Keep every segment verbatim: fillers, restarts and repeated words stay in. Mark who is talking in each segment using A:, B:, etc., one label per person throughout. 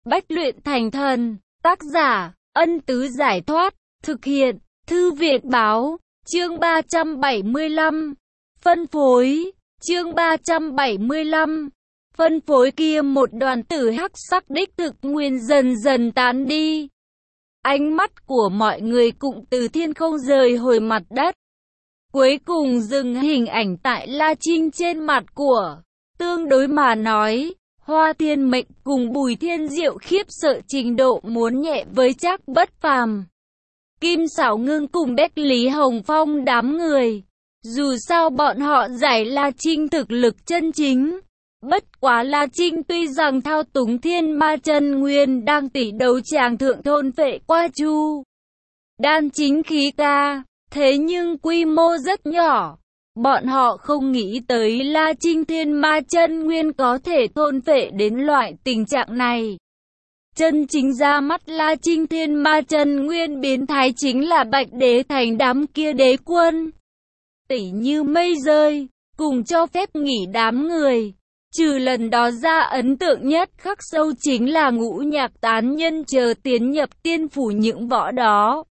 A: Bách luyện thành thần, tác giả, Ân Tứ Giải Thoát, thực hiện, Thư Viện Báo, chương ba trăm bảy mươi lăm, phân phối, chương ba trăm bảy mươi lăm, phân phối kia một đoàn tử hắc sắc đích thực nguyên dần dần tán đi. Ánh mắt của mọi người cũng từ thiên không rời hồi mặt đất. Cuối cùng dừng hình ảnh tại La Trinh trên mặt của, tương đối mà nói, Hoa Thiên Mệnh cùng Bùi Thiên Diệu khiếp sợ trình độ muốn nhẹ với Trác Bất Phàm. Kim Sảo Ngưng cùng Bách Lý Hồng Phong đám người. Dù sao bọn họ giải La Trinh thực lực chân chính. Bất quá La Trinh tuy rằng thao túng thiên ma chân nguyên đang tỷ đấu tràng thượng thôn vệ qua chu đan chính khí ca, thế nhưng quy mô rất nhỏ. Bọn họ không nghĩ tới La Trinh thiên ma chân nguyên có thể thôn vệ đến loại tình trạng này. Chân chính ra mắt La Trinh thiên ma chân nguyên biến thái chính là Bạch Đế Thành đám kia đế quân. Tỷ như mây rơi, cùng cho phép nghỉ đám người. Trừ lần đó ra ấn tượng nhất khắc sâu chính là Ngũ Nhạc tán nhân chờ tiến nhập tiên phủ những võ đó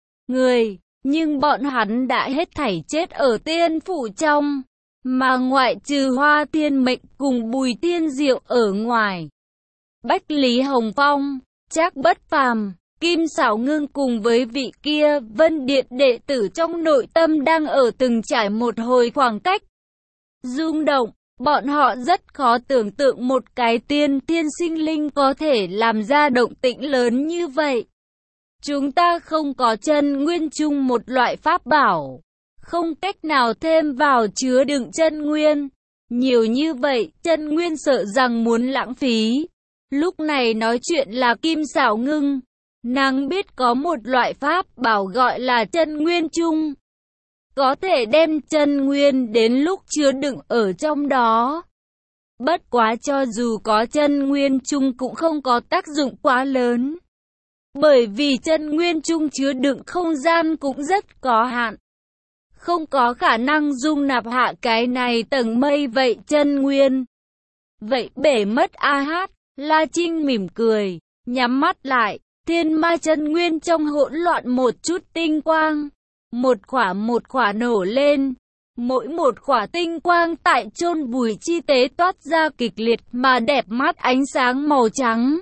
A: người, nhưng bọn hắn đã hết thảy chết ở tiên phủ trong, mà ngoại trừ Hoa Thiên Mệnh cùng Bùi Thiên Diệu ở ngoài. Bách Lý Hồng Phong, Trác Bất Phàm, Kim Sảo Ngưng cùng với vị kia Vân Điện đệ tử trong nội tâm đang ở từng trải một hồi khoảng cách rung động. Bọn họ rất khó tưởng tượng một cái tiên thiên sinh linh có thể làm ra động tĩnh lớn như vậy. Chúng ta không có chân nguyên chung một loại pháp bảo, không cách nào thêm vào chứa đựng chân nguyên. Nhiều như vậy, chân nguyên sợ rằng muốn lãng phí. Lúc này nói chuyện là Kim Sảo Ngưng. Nàng biết có một loại pháp bảo gọi là chân nguyên chung. Có thể đem chân nguyên đến lúc chứa đựng ở trong đó. Bất quá cho dù có chân nguyên chung cũng không có tác dụng quá lớn. Bởi vì chân nguyên chung chứa đựng không gian cũng rất có hạn. Không có khả năng dung nạp hạ cái này tầng mây vậy chân nguyên. Vậy bể mất a hát, La Trinh mỉm cười, nhắm mắt lại, thiên ma chân nguyên trong hỗn loạn một chút tinh quang. Một khỏa một khỏa nổ lên, mỗi một khỏa tinh quang tại chôn vùi chi tế toát ra kịch liệt mà đẹp mắt ánh sáng màu trắng.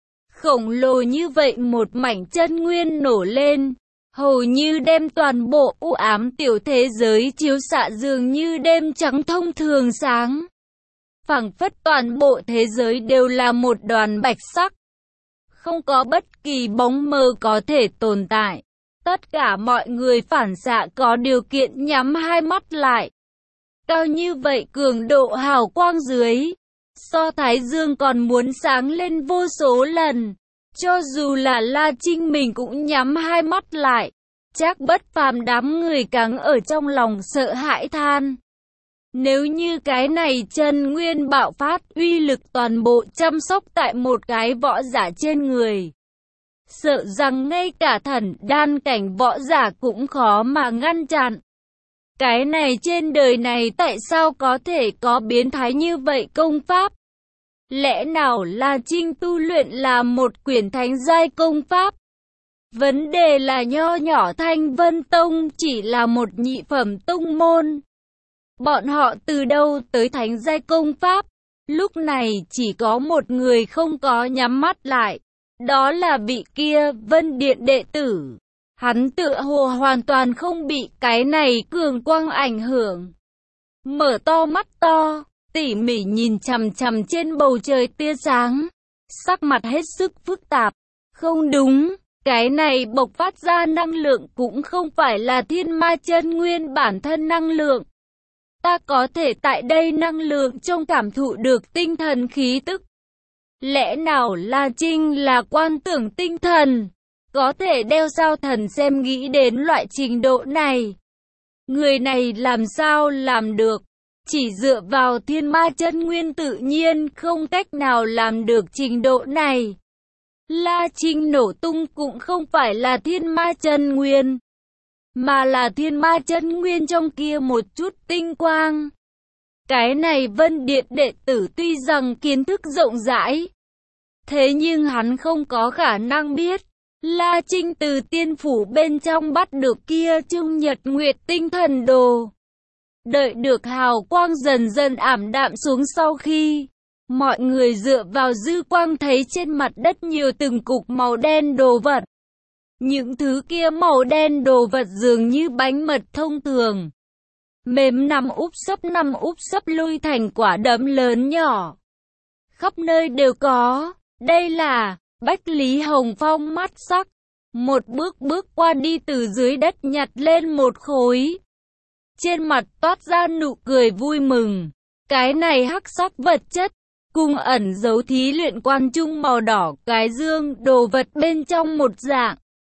A: Khổng lồ như vậy một mảnh chân nguyên nổ lên, hầu như đem toàn bộ u ám tiểu thế giới chiếu xạ dường như đêm trắng thông thường sáng. Phảng phất toàn bộ thế giới đều là một đoàn bạch sắc. Không có bất kỳ bóng mờ có thể tồn tại. Tất cả mọi người phản xạ có điều kiện nhắm hai mắt lại. Cao như vậy cường độ hào quang dưới, so thái dương còn muốn sáng lên vô số lần. Cho dù là La Trinh mình cũng nhắm hai mắt lại. Trác Bất Phàm đám người càng ở trong lòng sợ hãi than. Nếu như cái này chân nguyên bạo phát uy lực toàn bộ chăm sóc tại một cái võ giả trên người, sợ rằng ngay cả thần đan cảnh võ giả cũng khó mà ngăn chặn. Cái này trên đời này tại sao có thể có biến thái như vậy công pháp? Lẽ nào La Trinh tu luyện là một quyển thánh giai công pháp? Vấn đề là nho nhỏ Thanh Vân Tông chỉ là một nhị phẩm tông môn. Bọn họ từ đâu tới thánh giai công pháp? Lúc này chỉ có một người không có nhắm mắt lại. Đó là vị kia Vân Điện đệ tử. Hắn tựa hồ hoàn toàn không bị cái này cường quang ảnh hưởng. Mở to mắt to, tỉ mỉ nhìn chằm chằm trên bầu trời tia sáng. Sắc mặt hết sức phức tạp. Không đúng, cái này bộc phát ra năng lượng cũng không phải là thiên ma chân nguyên bản thân năng lượng. Ta có thể tại đây năng lượng trong cảm thụ được tinh thần khí tức. Lẽ nào La Trinh là quan tưởng tinh thần? Có thể đeo sao thần xem nghĩ đến loại trình độ này. Người này làm sao làm được? Chỉ dựa vào thiên ma chân nguyên tự nhiên không cách nào làm được trình độ này. La Trinh nổ tung cũng không phải là thiên ma chân nguyên, mà là thiên ma chân nguyên trong kia một chút tinh quang. Cái này Vân Điện đệ tử tuy rằng kiến thức rộng rãi, Thế nhưng hắn không có khả năng biết, La Trinh từ tiên phủ bên trong bắt được kia Trung Nhật Nguyệt Tinh Thần Đồ. Đợi được hào quang dần dần ảm đạm xuống sau khi mọi người dựa vào dư quang thấy trên mặt đất nhiều từng cục màu đen đồ vật. Những thứ kia màu đen đồ vật dường như bánh mật thông thường. Mềm nằm úp sấp nằm úp sấp lui thành quả đấm lớn nhỏ. Khắp nơi đều có. Đây là Bách Lý Hồng Phong mắt sắc. Một bước bước qua đi từ dưới đất nhặt lên một khối. Trên mặt toát ra nụ cười vui mừng. Cái này hắc sắc vật chất, cùng ẩn dấu thí luyện quan trung màu đỏ cái dương đồ vật bên trong một dạng.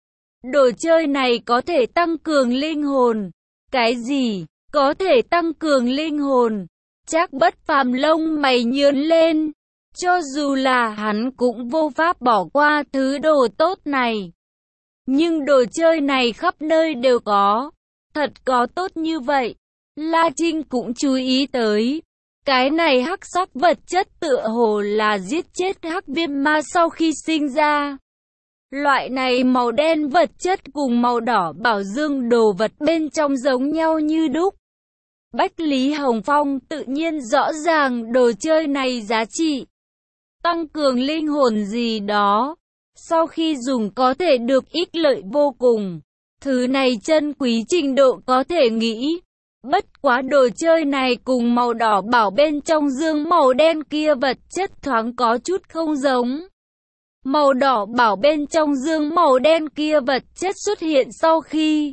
A: Đồ chơi này có thể tăng cường linh hồn. Cái gì? Có thể tăng cường linh hồn. Trác Bất Phàm lông mày nhướng lên. Cho dù là hắn cũng vô pháp bỏ qua thứ đồ tốt này. Nhưng đồ chơi này khắp nơi đều có. Thật có tốt như vậy. La Trinh cũng chú ý tới. Cái này hắc sắc vật chất tựa hồ là giết chết hắc viêm ma sau khi sinh ra. Loại này màu đen vật chất cùng màu đỏ bảo dương đồ vật bên trong giống nhau như đúc. Bách Lý Hồng Phong tự nhiên rõ ràng đồ chơi này giá trị. Tăng cường linh hồn gì đó. Sau khi dùng có thể được ích lợi vô cùng. Thứ này chân quý trình độ có thể nghĩ. Bất quá đồ chơi này cùng màu đỏ bảo bên trong dương màu đen kia vật chất thoáng có chút không giống. Màu đỏ bảo bên trong dương màu đen kia vật chất xuất hiện sau khi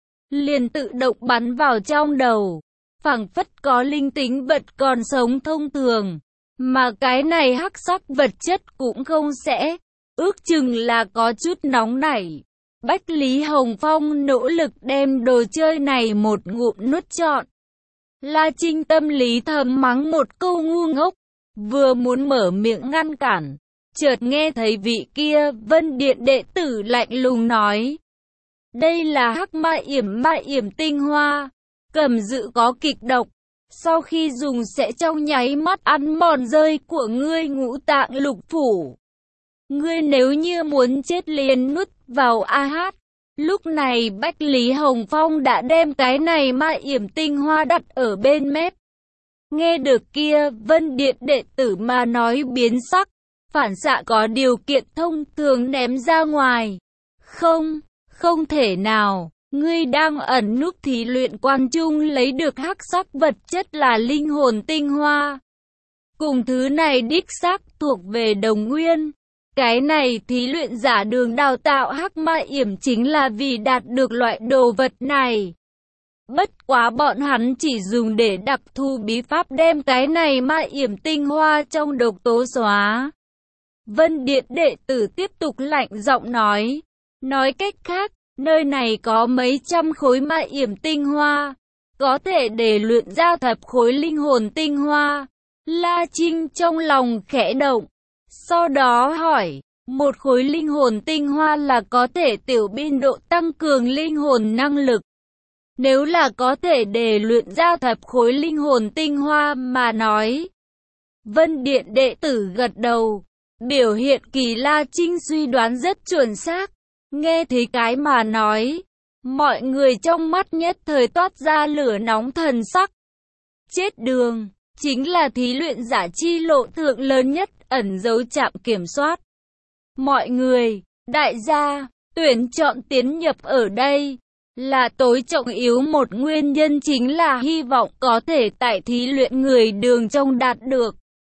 A: liền tự động bắn vào trong đầu. Phảng phất có linh tính vật còn sống thông thường. Mà cái này hắc sắc vật chất cũng không sẽ. Ước chừng là có chút nóng nảy. Bách Lý Hồng Phong nỗ lực đem đồ chơi này một ngụm nuốt trọn. La Trinh tâm lý thầm mắng một câu ngu ngốc. Vừa muốn mở miệng ngăn cản. Chợt nghe thấy vị kia Vân Điện đệ tử lạnh lùng nói. Đây là hắc ma yểm ma yểm tinh hoa. Cầm dự có kịch độc. Sau khi dùng sẽ trong nháy mắt ăn mòn rơi của ngươi ngũ tạng lục phủ. Ngươi nếu như muốn chết liền nuốt vào a hát. Lúc này Bách Lý Hồng Phong đã đem cái này ma yểm tinh hoa đặt ở bên mép. Nghe được kia Vân Điện đệ tử mà nói biến sắc. Phản xạ có điều kiện thông thường ném ra ngoài. Không, không thể nào. Ngươi đang ẩn núp thí luyện quan trung lấy được hắc sắc vật chất là linh hồn tinh hoa. Cùng thứ này đích xác thuộc về đồng nguyên. Cái này thí luyện giả đường đào tạo hắc ma yểm chính là vì đạt được loại đồ vật này. Bất quá bọn hắn chỉ dùng để đặc thù bí pháp đem cái này ma yểm tinh hoa trong độc tố xóa. Vân Điện đệ tử tiếp tục lạnh giọng nói. Nói cách khác, nơi này có mấy trăm khối ma yểm tinh hoa. Có thể để luyện ra thập khối linh hồn tinh hoa. La Trinh trong lòng khẽ động. Sau đó hỏi, một khối linh hồn tinh hoa là có thể tiểu biên độ tăng cường linh hồn năng lực. Nếu là có thể để luyện ra thập khối linh hồn tinh hoa mà nói. Vân Điện đệ tử gật đầu. Biểu hiện kỳ La Trinh suy đoán rất chuẩn xác. Nghe thấy cái mà nói. Mọi người trong mắt nhất thời toát ra lửa nóng thần sắc. Chết đường. Chính là thí luyện giả chi lộ thượng lớn nhất ẩn dấu trạm kiểm soát. Mọi người, đại gia, tuyển chọn tiến nhập ở đây là tối trọng yếu một nguyên nhân chính là hy vọng có thể tại thí luyện người đường trong đạt được.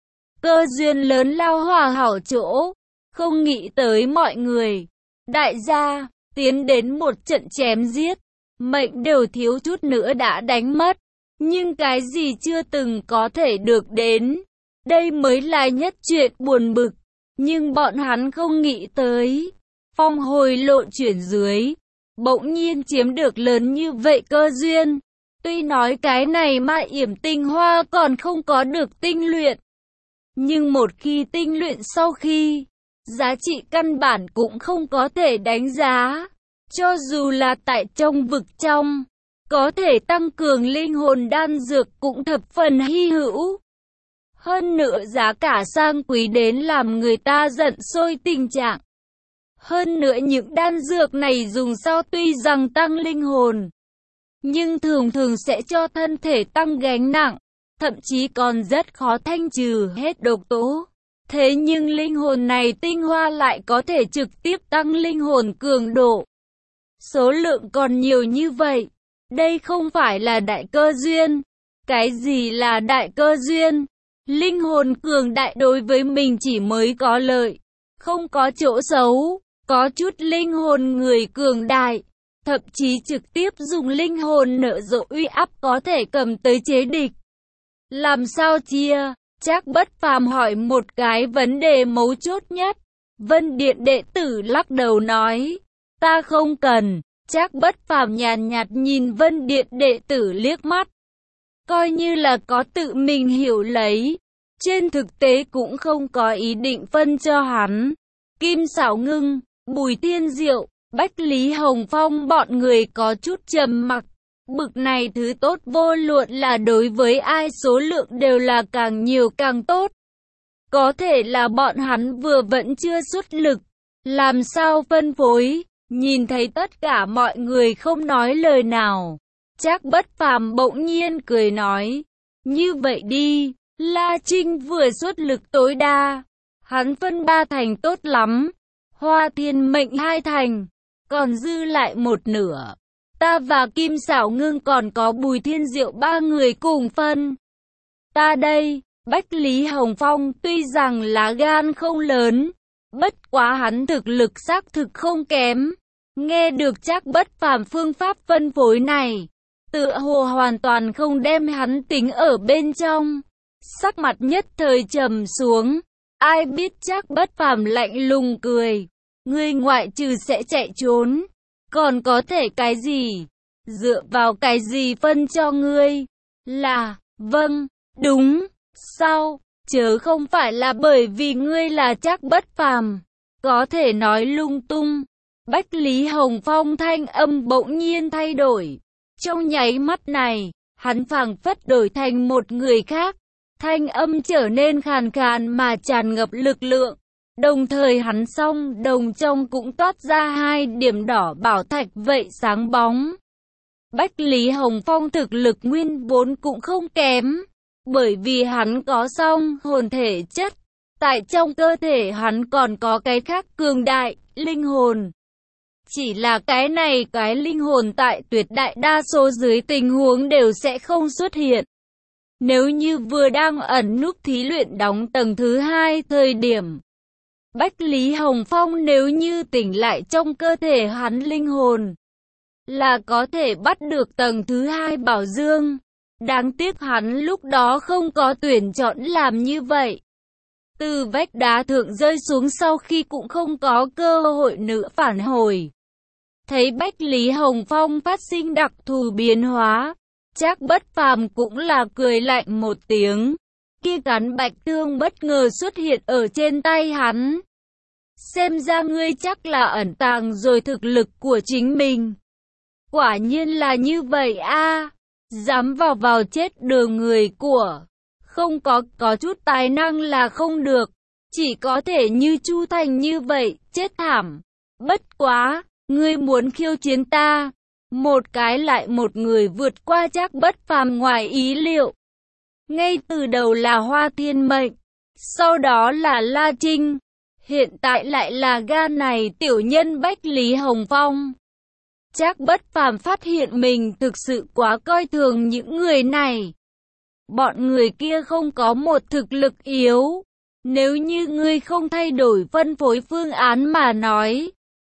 A: Cơ duyên lớn lao hòa hảo chỗ, không nghĩ tới mọi người, đại gia, tiến đến một trận chém giết, mệnh đều thiếu chút nữa đã đánh mất. Nhưng cái gì chưa từng có thể được đến, đây mới là nhất chuyện buồn bực. Nhưng bọn hắn không nghĩ tới, phong hồi lộ chuyển dưới, bỗng nhiên chiếm được lớn như vậy cơ duyên. Tuy nói cái này ma yểm tinh hoa còn không có được tinh luyện, nhưng một khi tinh luyện sau khi, giá trị căn bản cũng không có thể đánh giá. Cho dù là tại trong vực trong, có thể tăng cường linh hồn đan dược cũng thập phần hy hữu. Hơn nữa giá cả sang quý đến làm người ta giận sôi tình trạng. Hơn nữa những đan dược này dùng sau tuy rằng tăng linh hồn, nhưng thường thường sẽ cho thân thể tăng gánh nặng, thậm chí còn rất khó thanh trừ hết độc tố. Thế nhưng linh hồn này tinh hoa lại có thể trực tiếp tăng linh hồn cường độ. Số lượng còn nhiều như vậy. Đây không phải là đại cơ duyên. Cái gì là đại cơ duyên? Linh hồn cường đại đối với mình chỉ mới có lợi, không có chỗ xấu. Có chút linh hồn người cường đại, thậm chí trực tiếp dùng linh hồn nở rộ uy áp có thể cầm tới chế địch. Làm sao chia? Trác Bất Phàm hỏi một cái vấn đề mấu chốt nhất. Vân Điện đệ tử lắc đầu nói, ta không cần. Trác Bất Phàm nhàn nhạt nhìn Vân Điện đệ tử liếc mắt, coi như là có tự mình hiểu lấy. Trên thực tế cũng không có ý định phân cho hắn. Kim Sảo Ngưng, Bùi Thiên Diệu, Bách Lý Hồng Phong bọn người có chút trầm mặc. Bực này thứ tốt vô luận là đối với ai số lượng đều là càng nhiều càng tốt. Có thể là bọn hắn vừa vẫn chưa xuất lực, làm sao phân phối. Nhìn thấy tất cả mọi người không nói lời nào, Trác Bất Phàm bỗng nhiên cười nói, như vậy đi, La Trinh vừa xuất lực tối đa, hắn phân ba thành tốt lắm, Hoa Thiên Mệnh hai thành, còn dư lại một nửa. Ta và Kim Sảo Ngưng còn có Bùi Thiên Diệu ba người cùng phân. Ta đây, Bách Lý Hồng Phong tuy rằng lá gan không lớn, bất quá hắn thực lực xác thực không kém. Nghe được Trác Bất Phàm phương pháp phân phối này, tựa hồ hoàn toàn không đem hắn tính ở bên trong. Sắc mặt nhất thời trầm xuống, ai biết Trác Bất Phàm lạnh lùng cười, ngươi ngoại trừ sẽ chạy trốn, còn có thể cái gì? Dựa vào cái gì phân cho ngươi? Là, vâng, đúng, sao? Chớ không phải là bởi vì ngươi là Trác Bất Phàm, có thể nói lung tung. Bách Lý Hồng Phong thanh âm bỗng nhiên thay đổi. Trong nháy mắt này, hắn phảng phất đổi thành một người khác. Thanh âm trở nên khàn khàn mà tràn ngập lực lượng. Đồng thời hắn song đồng trong cũng toát ra hai điểm đỏ bảo thạch vậy sáng bóng. Bách Lý Hồng Phong thực lực nguyên vốn cũng không kém, bởi vì hắn có song hồn thể chất. Tại trong cơ thể hắn còn có cái khác cường đại, linh hồn. Chỉ là cái này cái linh hồn tại tuyệt đại đa số dưới tình huống đều sẽ không xuất hiện. Nếu như vừa đang ẩn núp thí luyện đóng tầng thứ hai thời điểm, Bách Lý Hồng Phong nếu như tỉnh lại trong cơ thể hắn linh hồn, là có thể bắt được tầng thứ hai bảo dương. Đáng tiếc hắn lúc đó không có tuyển chọn làm như vậy. Từ vách đá thượng rơi xuống sau khi cũng không có cơ hội nữa phản hồi. Thấy Bách Lý Hồng Phong phát sinh đặc thù biến hóa, Trác Bất Phàm cũng là cười lạnh một tiếng. Kia cán bạch thương bất ngờ xuất hiện ở trên tay hắn. Xem ra ngươi chắc là ẩn tàng rồi thực lực của chính mình. Quả nhiên là như vậy a, dám vào vào chết đường người của. Không có, có chút tài năng là không được. Chỉ có thể như Chu Thành như vậy, chết thảm. Bất quá, ngươi muốn khiêu chiến ta. Một cái lại một người vượt qua Trác Bất Phàm ngoài ý liệu. Ngay từ đầu là Hoa Thiên Mệnh, sau đó là La Trinh. Hiện tại lại là ga này tiểu nhân Bách Lý Hồng Phong. Trác Bất Phàm phát hiện mình thực sự quá coi thường những người này. Bọn người kia không có một thực lực yếu. Nếu như ngươi không thay đổi phân phối phương án mà nói,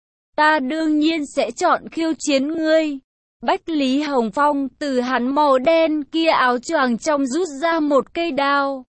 A: ta đương nhiên sẽ chọn khiêu chiến ngươi. Bách Lý Hồng Phong từ hắn màu đen kia áo choàng trong rút ra một cây đao.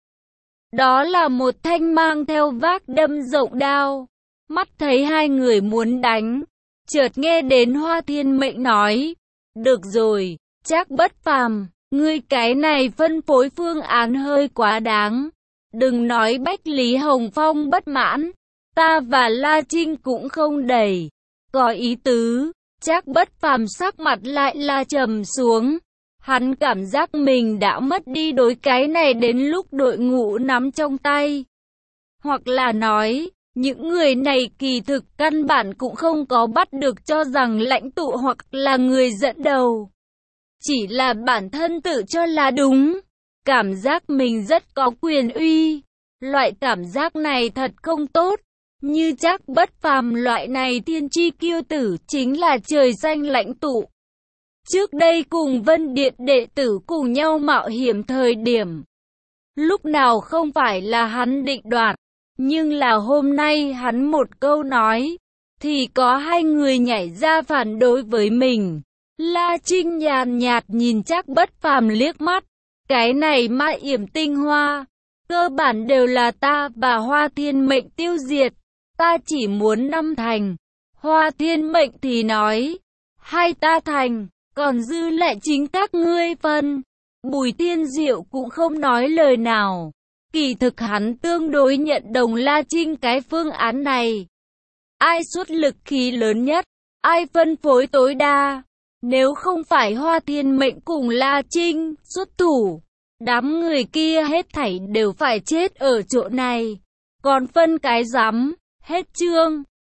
A: Đó là một thanh mang theo vác đâm rộng đao. Mắt thấy hai người muốn đánh, chợt nghe đến Hoa Thiên Mệnh nói, được rồi, Trác Bất Phàm, ngươi cái này phân phối phương án hơi quá đáng. Đừng nói Bách Lý Hồng Phong bất mãn, ta và La Trinh cũng không đầy có ý tứ. Trác Bất Phàm sắc mặt lại là trầm xuống. Hắn cảm giác mình đã mất đi đối cái này đến lúc đội ngũ nắm trong tay. Hoặc là nói, những người này kỳ thực căn bản cũng không có bắt được cho rằng lãnh tụ hoặc là người dẫn đầu. Chỉ là bản thân tự cho là đúng. Cảm giác mình rất có quyền uy. Loại cảm giác này thật không tốt. Như Trác Bất Phàm loại này thiên chi kiêu tử chính là trời xanh lãnh tụ. Trước đây cùng Vân Điện đệ tử cùng nhau mạo hiểm thời điểm. Lúc nào không phải là hắn định đoạt. Nhưng là hôm nay hắn một câu nói. Thì có hai người nhảy ra phản đối với mình. La Trinh nhàn nhạt nhìn Trác Bất Phàm liếc mắt. Cái này Mai Yểm Tinh Hoa. Cơ bản đều là ta và Hoa Thiên Mệnh tiêu diệt. Ta chỉ muốn năm thành. Hoa Thiên Mệnh thì nói. Hai ta thành. Còn dư lại chính các ngươi phân. Bùi Thiên Diệu cũng không nói lời nào. Kỳ thực hắn tương đối nhận đồng La Trinh cái phương án này. Ai xuất lực khí lớn nhất? Ai phân phối tối đa? Nếu không phải Hoa Thiên Mệnh cùng La Trinh xuất thủ, đám người kia hết thảy đều phải chết ở chỗ này. Còn phân cái rắm, hết chương.